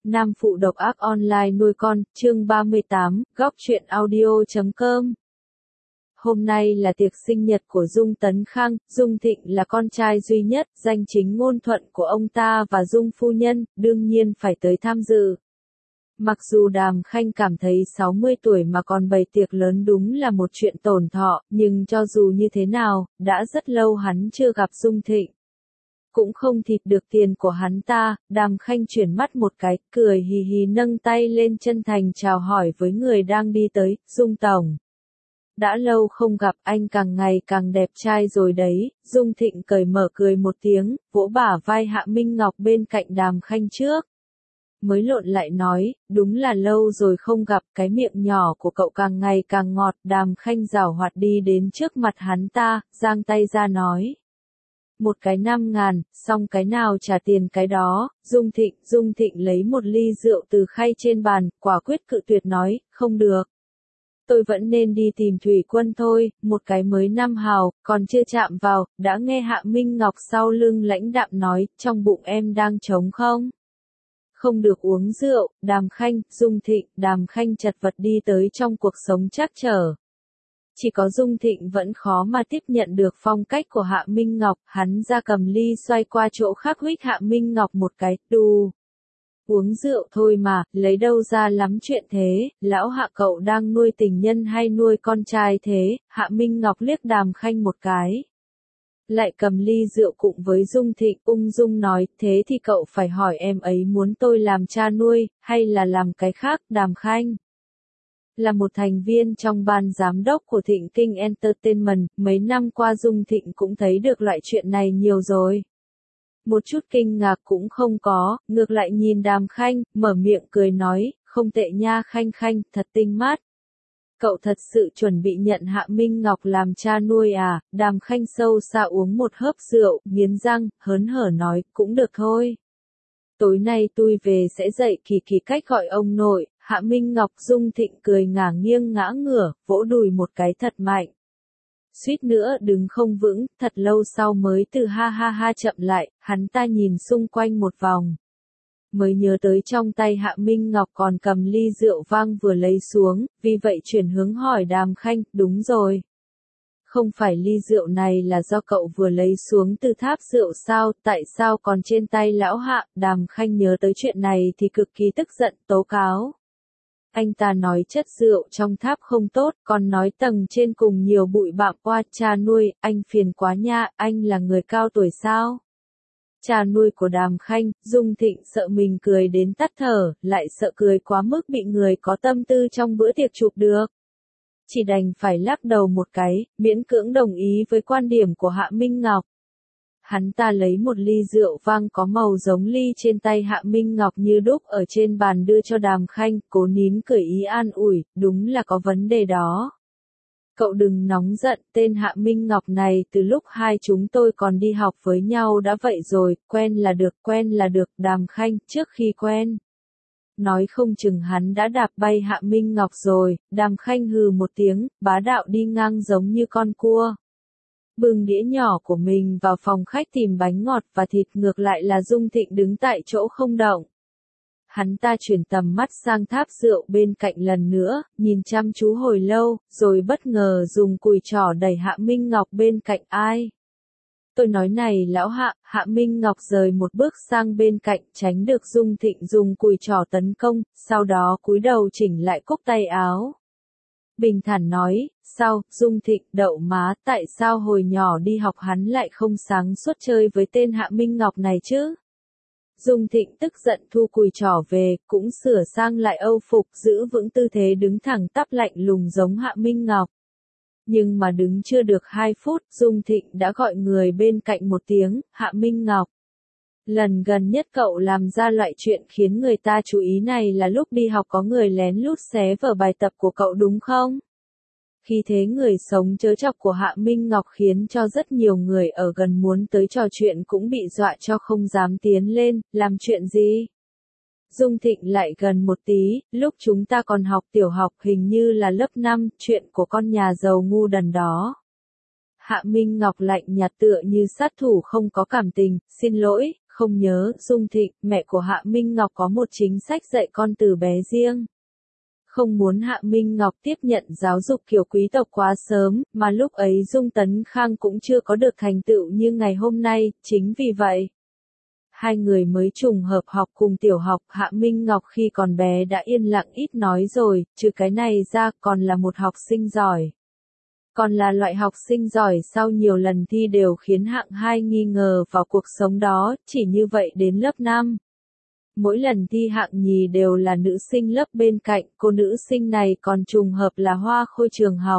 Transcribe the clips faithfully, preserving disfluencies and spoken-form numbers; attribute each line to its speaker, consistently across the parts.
Speaker 1: Nam phụ độc ác online nuôi con, chương ba mươi tám, góc truyện audio chấm com. Hôm nay là tiệc sinh nhật của Dung Tấn Khang, Dung Thịnh là con trai duy nhất, danh chính ngôn thuận của ông ta và Dung phu nhân, đương nhiên phải tới tham dự. Mặc dù Đàm Khanh cảm thấy sáu mươi tuổi mà còn bày tiệc lớn đúng là một chuyện tổn thọ, nhưng cho dù như thế nào, đã rất lâu hắn chưa gặp Dung Thịnh. Cũng không thịt được tiền của hắn ta, Đàm Khanh chuyển mắt một cái, cười hì hì nâng tay lên chân thành chào hỏi với người đang đi tới, Dung Tổng. Đã lâu không gặp, anh càng ngày càng đẹp trai rồi đấy, Dung Thịnh cởi mở cười một tiếng, vỗ bả vai Hạ Minh Ngọc bên cạnh Đàm Khanh trước. Mới lộn lại nói, đúng là lâu rồi không gặp, cái miệng nhỏ của cậu càng ngày càng ngọt, Đàm Khanh giảo hoạt đi đến trước mặt hắn ta, giang tay ra nói. Một cái năm ngàn, xong cái nào trả tiền cái đó, Dung Thịnh, Dung Thịnh lấy một ly rượu từ khay trên bàn, quả quyết cự tuyệt nói, không được. Tôi vẫn nên đi tìm Thủy Quân thôi, một cái mới năm hào, còn chưa chạm vào, đã nghe Hạ Minh Ngọc sau lưng lãnh đạm nói, trong bụng em đang trống không? Không được uống rượu, Đàm Khanh, Dung Thịnh, Đàm Khanh chật vật đi tới trong cuộc sống trắc trở. Chỉ có Dung Thịnh vẫn khó mà tiếp nhận được phong cách của Hạ Minh Ngọc, hắn ra cầm ly xoay qua chỗ khác huých Hạ Minh Ngọc một cái, đù. Uống rượu thôi mà, lấy đâu ra lắm chuyện thế, lão Hạ cậu đang nuôi tình nhân hay nuôi con trai thế, Hạ Minh Ngọc liếc Đàm Khanh một cái. Lại cầm ly rượu cùng với Dung Thịnh, ung dung nói, thế thì cậu phải hỏi em ấy muốn tôi làm cha nuôi, hay là làm cái khác, Đàm Khanh. Là một thành viên trong ban giám đốc của Thịnh Kinh Entertainment, mấy năm qua Dung Thịnh cũng thấy được loại chuyện này nhiều rồi. Một chút kinh ngạc cũng không có, ngược lại nhìn Đàm Khanh, mở miệng cười nói, không tệ nha Khanh Khanh, thật tinh mắt. Cậu thật sự chuẩn bị nhận Hạ Minh Ngọc làm cha nuôi à, Đàm Khanh sâu xa uống một hớp rượu, nghiến răng, hớn hở nói, cũng được thôi. Tối nay tôi về sẽ dạy kỳ kỳ cách gọi ông nội, Hạ Minh Ngọc. Dung Thịnh cười ngả nghiêng ngã ngửa, vỗ đùi một cái thật mạnh. Suýt nữa đứng không vững, thật lâu sau mới từ ha ha ha chậm lại, hắn ta nhìn xung quanh một vòng. Mới nhớ tới trong tay Hạ Minh Ngọc còn cầm ly rượu vang vừa lấy xuống, vì vậy chuyển hướng hỏi Đàm Khanh, đúng rồi. Không phải ly rượu này là do cậu vừa lấy xuống từ tháp rượu sao, tại sao còn trên tay lão Hạ, Đàm Khanh nhớ tới chuyện này thì cực kỳ tức giận, tố cáo. Anh ta nói chất rượu trong tháp không tốt, còn nói tầng trên cùng nhiều bụi bặm, oa cha nuôi, anh phiền quá nha, anh là người cao tuổi sao? Cha nuôi của Đàm Khanh, Dung Thịnh sợ mình cười đến tắt thở, lại sợ cười quá mức bị người có tâm tư trong bữa tiệc chụp được. Chỉ đành phải lắc đầu một cái, miễn cưỡng đồng ý với quan điểm của Hạ Minh Ngọc. Hắn ta lấy một ly rượu vang có màu giống ly trên tay Hạ Minh Ngọc như đúc ở trên bàn đưa cho Đàm Khanh, cố nín cười ý an ủi, đúng là có vấn đề đó. Cậu đừng nóng giận, tên Hạ Minh Ngọc này từ lúc hai chúng tôi còn đi học với nhau đã vậy rồi, quen là được, quen là được, Đàm Khanh, trước khi quen. Nói không chừng hắn đã đạp bay Hạ Minh Ngọc rồi, Đàm Khanh hừ một tiếng, bá đạo đi ngang giống như con cua. Bưng đĩa nhỏ của mình vào phòng khách tìm bánh ngọt và thịt, ngược lại là Dung Thịnh đứng tại chỗ không động. Hắn ta chuyển tầm mắt sang tháp rượu bên cạnh lần nữa, nhìn chăm chú hồi lâu, rồi bất ngờ dùng cùi trỏ đẩy Hạ Minh Ngọc bên cạnh ai. Tôi nói này lão Hạ, Hạ Minh Ngọc rời một bước sang bên cạnh, tránh được Dung Thịnh dùng cùi trỏ tấn công, sau đó cúi đầu chỉnh lại cúc tay áo. Bình thản nói, sao, Dung Thịnh, đậu má, tại sao hồi nhỏ đi học hắn lại không sáng suốt chơi với tên Hạ Minh Ngọc này chứ? Dung Thịnh tức giận thu cùi trỏ về, cũng sửa sang lại âu phục, giữ vững tư thế đứng thẳng tắp lạnh lùng giống Hạ Minh Ngọc. Nhưng mà đứng chưa được hai phút, Dung Thịnh đã gọi người bên cạnh một tiếng, Hạ Minh Ngọc. Lần gần nhất cậu làm ra loại chuyện khiến người ta chú ý này là lúc đi học có người lén lút xé vở bài tập của cậu đúng không? Khi thế người sống chớ chọc của Hạ Minh Ngọc khiến cho rất nhiều người ở gần muốn tới trò chuyện cũng bị dọa cho không dám tiến lên, làm chuyện gì? Dung Thịnh lại gần một tí, lúc chúng ta còn học tiểu học hình như là lớp năm, chuyện của con nhà giàu ngu đần đó. Hạ Minh Ngọc lạnh nhạt tựa như sát thủ không có cảm tình, xin lỗi, không nhớ, Dung Thịnh, mẹ của Hạ Minh Ngọc có một chính sách dạy con từ bé riêng. Không muốn Hạ Minh Ngọc tiếp nhận giáo dục kiểu quý tộc quá sớm, mà lúc ấy Dung Tấn Khang cũng chưa có được thành tựu như ngày hôm nay, chính vì vậy. Hai người mới trùng hợp học cùng tiểu học, Hạ Minh Ngọc khi còn bé đã yên lặng ít nói rồi, trừ cái này ra còn là một học sinh giỏi. Còn là loại học sinh giỏi sau nhiều lần thi đều khiến hạng hai nghi ngờ vào cuộc sống đó, chỉ như vậy đến lớp năm. Mỗi lần thi hạng nhì đều là nữ sinh lớp bên cạnh, cô nữ sinh này còn trùng hợp là hoa khôi trường học.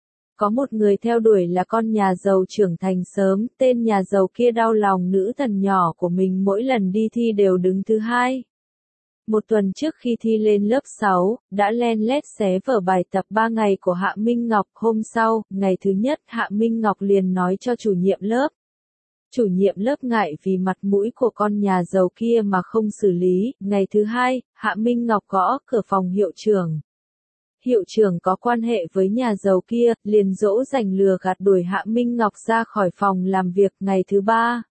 Speaker 1: Có một người theo đuổi là con nhà giàu trưởng thành sớm, tên nhà giàu kia đau lòng nữ thần nhỏ của mình mỗi lần đi thi đều đứng thứ hai. Một tuần trước khi thi lên lớp sáu, đã len lét xé vở bài tập ba ngày của Hạ Minh Ngọc. Hôm sau, ngày thứ nhất Hạ Minh Ngọc liền nói cho chủ nhiệm lớp. Chủ nhiệm lớp ngại vì mặt mũi của con nhà giàu kia mà không xử lý. Ngày thứ hai, Hạ Minh Ngọc gõ cửa phòng hiệu trưởng. Hiệu trưởng có quan hệ với nhà giàu kia, liền dỗ dành lừa gạt đuổi Hạ Minh Ngọc ra khỏi phòng làm việc. Ngày thứ ba,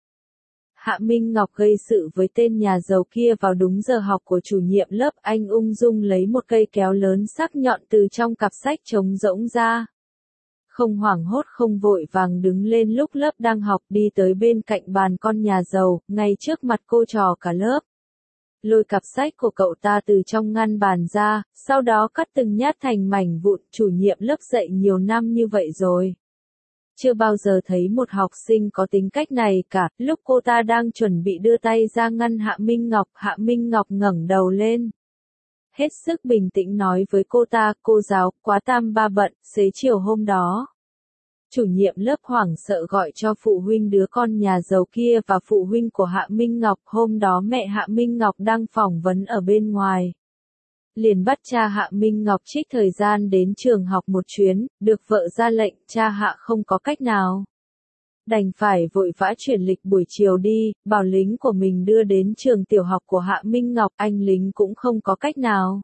Speaker 1: Hạ Minh Ngọc gây sự với tên nhà giàu kia vào đúng giờ học của chủ nhiệm lớp. Anh ung dung lấy một cây kéo lớn sắc nhọn từ trong cặp sách trống rỗng ra. Không hoảng hốt không vội vàng đứng lên lúc lớp đang học, đi tới bên cạnh bàn con nhà giàu, ngay trước mặt cô trò cả lớp. Lôi cặp sách của cậu ta từ trong ngăn bàn ra, sau đó cắt từng nhát thành mảnh vụn. Chủ nhiệm lớp dạy nhiều năm như vậy rồi. Chưa bao giờ thấy một học sinh có tính cách này cả. Lúc cô ta đang chuẩn bị đưa tay ra ngăn Hạ Minh Ngọc, Hạ Minh Ngọc ngẩng đầu lên. Hết sức bình tĩnh nói với cô ta, cô giáo, quá tam ba bận, xế chiều hôm đó. Chủ nhiệm lớp hoảng sợ gọi cho phụ huynh đứa con nhà giàu kia và phụ huynh của Hạ Minh Ngọc. Hôm đó mẹ Hạ Minh Ngọc đang phỏng vấn ở bên ngoài. Liền bắt cha Hạ Minh Ngọc trích thời gian đến trường học một chuyến, được vợ ra lệnh, cha Hạ không có cách nào. Đành phải vội vã chuyển lịch buổi chiều đi, bảo lính của mình đưa đến trường tiểu học của Hạ Minh Ngọc, anh lính cũng không có cách nào.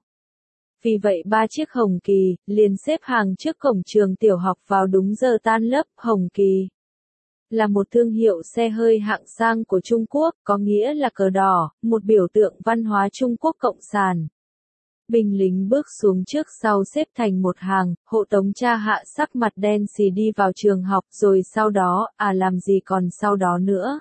Speaker 1: Vì vậy ba chiếc Hồng Kỳ, liền xếp hàng trước cổng trường tiểu học vào đúng giờ tan lớp. Hồng Kỳ là một thương hiệu xe hơi hạng sang của Trung Quốc, có nghĩa là cờ đỏ, một biểu tượng văn hóa Trung Quốc Cộng sản. Binh lính bước xuống trước sau xếp thành một hàng, hộ tống cha Hạ sắc mặt đen xì đi vào trường học, rồi sau đó, à làm gì còn sau đó nữa.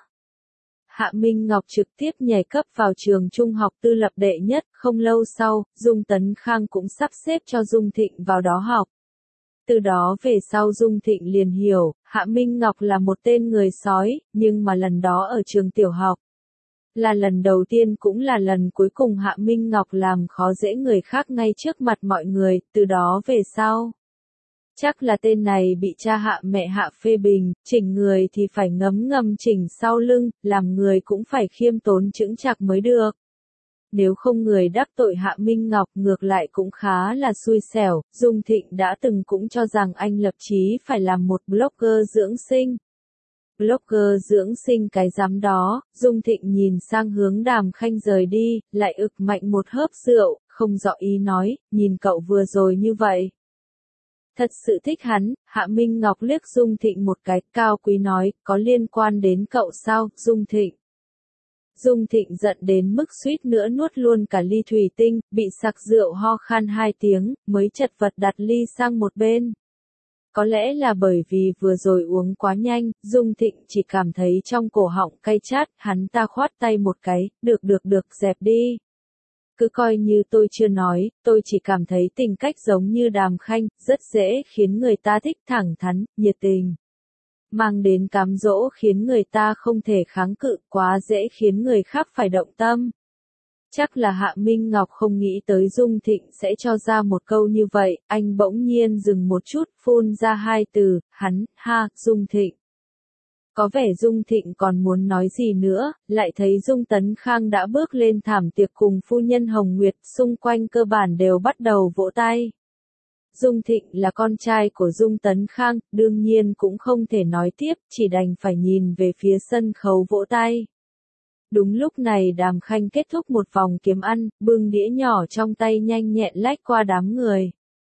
Speaker 1: Hạ Minh Ngọc trực tiếp nhảy cấp vào trường trung học tư lập đệ nhất. Không lâu sau, Dung Tấn Khang cũng sắp xếp cho Dung Thịnh vào đó học. Từ đó về sau Dung Thịnh liền hiểu, Hạ Minh Ngọc là một tên người sói, nhưng mà lần đó ở trường tiểu học. Là lần đầu tiên cũng là lần cuối cùng Hạ Minh Ngọc làm khó dễ người khác ngay trước mặt mọi người. Từ đó về sau, chắc là tên này bị cha Hạ mẹ Hạ phê bình, chỉnh người thì phải ngấm ngầm chỉnh sau lưng, làm người cũng phải khiêm tốn chững chạc mới được. Nếu không người đắc tội Hạ Minh Ngọc ngược lại cũng khá là xui xẻo. Dung Thịnh đã từng cũng cho rằng anh lập chí phải làm một blogger dưỡng sinh. Blogger dưỡng sinh cái dám đó. Dung Thịnh nhìn sang hướng Đàm Khanh rời đi, lại ực mạnh một hớp rượu, không rõ ý nói, nhìn cậu vừa rồi như vậy. Thật sự thích hắn. Hạ Minh Ngọc liếc Dung Thịnh một cái, cao quý nói, có liên quan đến cậu sao, Dung Thịnh. Dung Thịnh giận đến mức suýt nữa nuốt luôn cả ly thủy tinh, bị sặc rượu ho khan hai tiếng, mới chật vật đặt ly sang một bên. Có lẽ là bởi vì vừa rồi uống quá nhanh, Dung Thịnh chỉ cảm thấy trong cổ họng cay chát, hắn ta khoát tay một cái, được được được, dẹp đi. Cứ coi như tôi chưa nói, tôi chỉ cảm thấy tính cách giống như Đàm Khanh, rất dễ khiến người ta thích, thẳng thắn, nhiệt tình. Mang đến cám dỗ khiến người ta không thể kháng cự, quá dễ khiến người khác phải động tâm. Chắc là Hạ Minh Ngọc không nghĩ tới Dung Thịnh sẽ cho ra một câu như vậy, anh bỗng nhiên dừng một chút, phun ra hai từ, hắn, ha, Dung Thịnh. Có vẻ Dung Thịnh còn muốn nói gì nữa, lại thấy Dung Tấn Khang đã bước lên thảm tiệc cùng phu nhân Hồng Nguyệt, xung quanh cơ bản đều bắt đầu vỗ tay. Dung Thịnh là con trai của Dung Tấn Khang, đương nhiên cũng không thể nói tiếp, chỉ đành phải nhìn về phía sân khấu vỗ tay. Đúng lúc này Đàm Khanh kết thúc một vòng kiếm ăn, bưng đĩa nhỏ trong tay nhanh nhẹn lách qua đám người.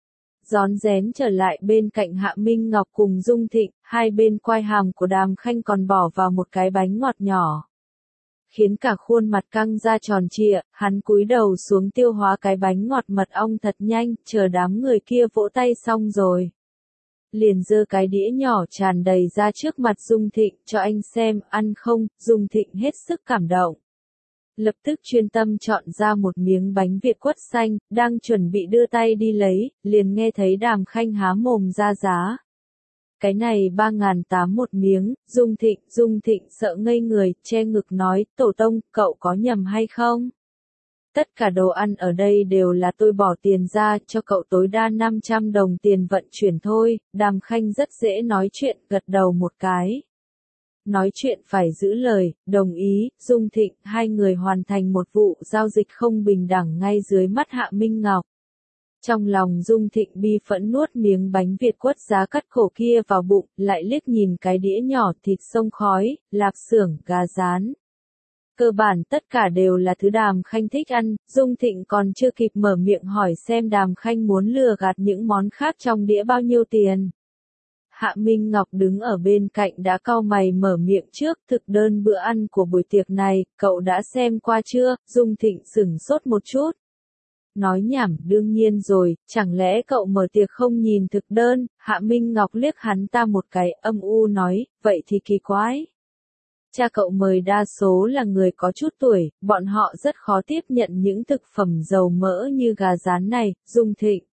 Speaker 1: Rón rén trở lại bên cạnh Hạ Minh Ngọc cùng Dung Thịnh, hai bên quai hàm của Đàm Khanh còn bỏ vào một cái bánh ngọt nhỏ. khiến cả khuôn mặt căng ra tròn trịa, hắn cúi đầu xuống tiêu hóa cái bánh ngọt mật ong thật nhanh, chờ đám người kia vỗ tay xong rồi. Liền giơ cái đĩa nhỏ tràn đầy ra trước mặt Dung Thịnh, cho anh xem, ăn không, Dung Thịnh hết sức cảm động. Lập tức chuyên tâm chọn ra một miếng bánh Việt quất xanh, đang chuẩn bị đưa tay đi lấy, liền nghe thấy Đàm Khanh há mồm ra giá. Cái này ba ngàn tám một miếng, Dung Thịnh, Dung Thịnh sợ ngây người, che ngực nói, tổ tông, cậu có nhầm hay không? Tất cả đồ ăn ở đây đều là tôi bỏ tiền ra, cho cậu tối đa năm trăm đồng tiền vận chuyển thôi. Đàm Khanh rất dễ nói chuyện, gật đầu một cái. Nói chuyện phải giữ lời, đồng ý, Dung Thịnh, hai người hoàn thành một vụ giao dịch không bình đẳng ngay dưới mắt Hạ Minh Ngọc. Trong lòng Dung Thịnh bi phẫn nuốt miếng bánh Việt quất giá cắt khổ kia vào bụng, lại liếc nhìn cái đĩa nhỏ thịt sông khói, lạp xưởng, gà rán. Cơ bản tất cả đều là thứ Đàm Khanh thích ăn, Dung Thịnh còn chưa kịp mở miệng hỏi xem Đàm Khanh muốn lừa gạt những món khác trong đĩa bao nhiêu tiền. Hạ Minh Ngọc đứng ở bên cạnh đã cau mày mở miệng trước, thực đơn bữa ăn của buổi tiệc này, cậu đã xem qua chưa? Dung Thịnh sửng sốt một chút. Nói nhảm, đương nhiên rồi, chẳng lẽ cậu mở tiệc không nhìn thực đơn? Hạ Minh Ngọc liếc hắn ta một cái, âm u nói, vậy thì kỳ quái. Cha cậu mời đa số là người có chút tuổi, bọn họ rất khó tiếp nhận những thực phẩm dầu mỡ như gà rán này. Dung Thịnh.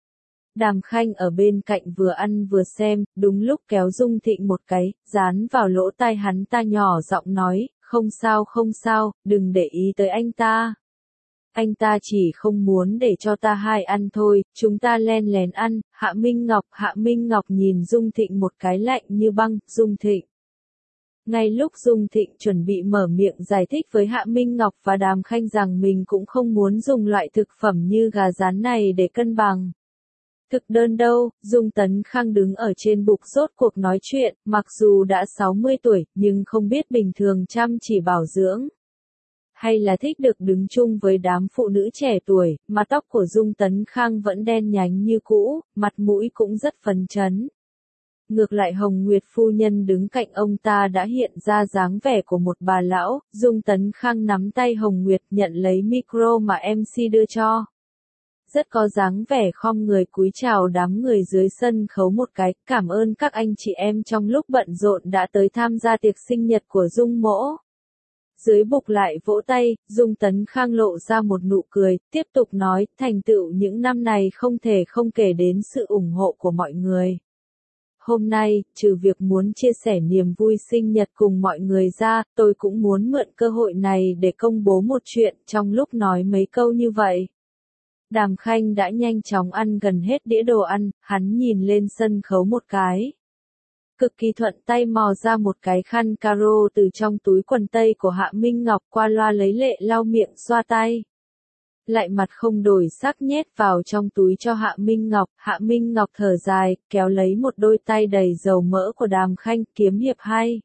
Speaker 1: Đàm Khanh ở bên cạnh vừa ăn vừa xem, đúng lúc kéo Dung Thịnh một cái, dán vào lỗ tai hắn ta nhỏ giọng nói, không sao không sao, đừng để ý tới anh ta. Anh ta chỉ không muốn để cho ta hai ăn thôi, chúng ta len lén ăn. Hạ Minh Ngọc, Hạ Minh Ngọc nhìn Dung Thịnh một cái lạnh như băng. Dung Thịnh. Ngay lúc Dung Thịnh chuẩn bị mở miệng giải thích với Hạ Minh Ngọc và Đàm Khanh rằng mình cũng không muốn dùng loại thực phẩm như gà rán này để cân bằng. Thực đơn đâu? Dung Tấn Khang đứng ở trên bục rốt cuộc nói chuyện, mặc dù đã sáu mươi tuổi, nhưng không biết bình thường chăm chỉ bảo dưỡng. Hay là thích được đứng chung với đám phụ nữ trẻ tuổi, mà tóc của Dung Tấn Khang vẫn đen nhánh như cũ, mặt mũi cũng rất phấn chấn. Ngược lại Hồng Nguyệt phu nhân đứng cạnh ông ta đã hiện ra dáng vẻ của một bà lão. Dung Tấn Khang nắm tay Hồng Nguyệt nhận lấy micro mà em xê đưa cho. Rất có dáng vẻ khom người cúi chào đám người dưới sân khấu một cái, cảm ơn các anh chị em trong lúc bận rộn đã tới tham gia tiệc sinh nhật của Dung mỗ. Dưới bục lại vỗ tay, Dung Tấn Khang lộ ra một nụ cười, tiếp tục nói, thành tựu những năm này không thể không kể đến sự ủng hộ của mọi người. Hôm nay, trừ việc muốn chia sẻ niềm vui sinh nhật cùng mọi người ra, tôi cũng muốn mượn cơ hội này để công bố một chuyện. Trong lúc nói mấy câu như vậy, Đàm Khanh đã nhanh chóng ăn gần hết đĩa đồ ăn, hắn nhìn lên sân khấu một cái. Cực kỳ thuận tay mò ra một cái khăn caro từ trong túi quần tây của Hạ Minh Ngọc, qua loa lấy lệ lau miệng xoa tay. Lại mặt không đổi sắc nhét vào trong túi cho Hạ Minh Ngọc. Hạ Minh Ngọc thở dài, kéo lấy một đôi tay đầy dầu mỡ của Đàm Khanh, kiếm hiệp hay.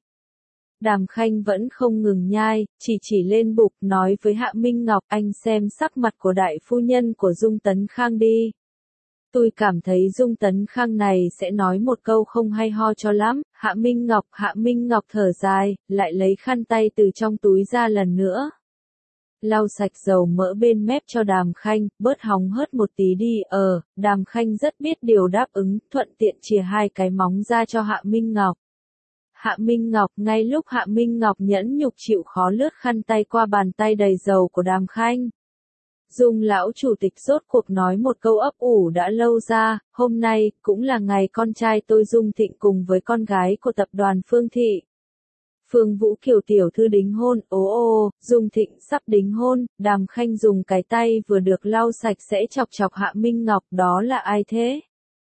Speaker 1: Đàm Khanh vẫn không ngừng nhai, chỉ chỉ lên bục nói với Hạ Minh Ngọc, anh xem sắc mặt của đại phu nhân của Dung Tấn Khang đi. Tôi cảm thấy Dung Tấn Khang này sẽ nói một câu không hay ho cho lắm. Hạ Minh Ngọc, Hạ Minh Ngọc thở dài, lại lấy khăn tay từ trong túi ra lần nữa. Lau sạch dầu mỡ bên mép cho Đàm Khanh, bớt hóng hớt một tí đi. Ờ, Đàm Khanh rất biết điều đáp ứng, thuận tiện chìa hai cái móng ra cho Hạ Minh Ngọc. Hạ Minh Ngọc, ngay lúc Hạ Minh Ngọc nhẫn nhục chịu khó lướt khăn tay qua bàn tay đầy dầu của Đàm Khanh. Dung lão chủ tịch rốt cuộc nói một câu ấp ủ đã lâu ra, hôm nay, cũng là ngày con trai tôi Dung Thịnh cùng với con gái của tập đoàn Phương Thị. Phương Vũ Kiều tiểu thư đính hôn, ố ô, Dung Thịnh sắp đính hôn. Đàm Khanh dùng cái tay vừa được lau sạch sẽ chọc chọc Hạ Minh Ngọc, đó là ai thế?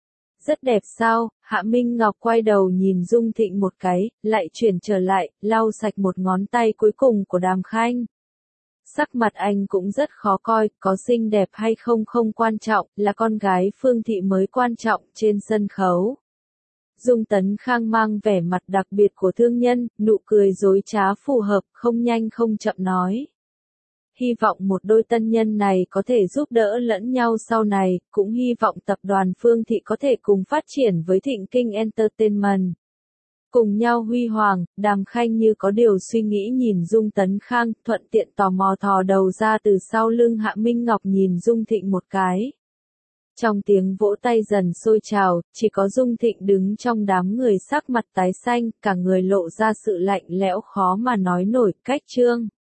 Speaker 1: Rất đẹp sao? Hạ Minh Ngọc quay đầu nhìn Dung Thịnh một cái, lại chuyển trở lại, lau sạch một ngón tay cuối cùng của Đàm Khanh. Sắc mặt anh cũng rất khó coi, có xinh đẹp hay không không quan trọng, là con gái Phương Thị mới quan trọng. Trên sân khấu, Dung Tấn Khang mang vẻ mặt đặc biệt của thương nhân, nụ cười dối trá phù hợp, không nhanh không chậm nói. Hy vọng một đôi tân nhân này có thể giúp đỡ lẫn nhau sau này, cũng hy vọng tập đoàn Phương Thị có thể cùng phát triển với Thịnh Kinh Entertainment. Cùng nhau huy hoàng, Đàm Khanh như có điều suy nghĩ nhìn Dung Tấn Khang, thuận tiện tò mò thò đầu ra từ sau lưng Hạ Minh Ngọc nhìn Dung Thịnh một cái. Trong tiếng vỗ tay dần sôi trào, chỉ có Dung Thịnh đứng trong đám người sắc mặt tái xanh, cả người lộ ra sự lạnh lẽo khó mà nói nổi, cách trương.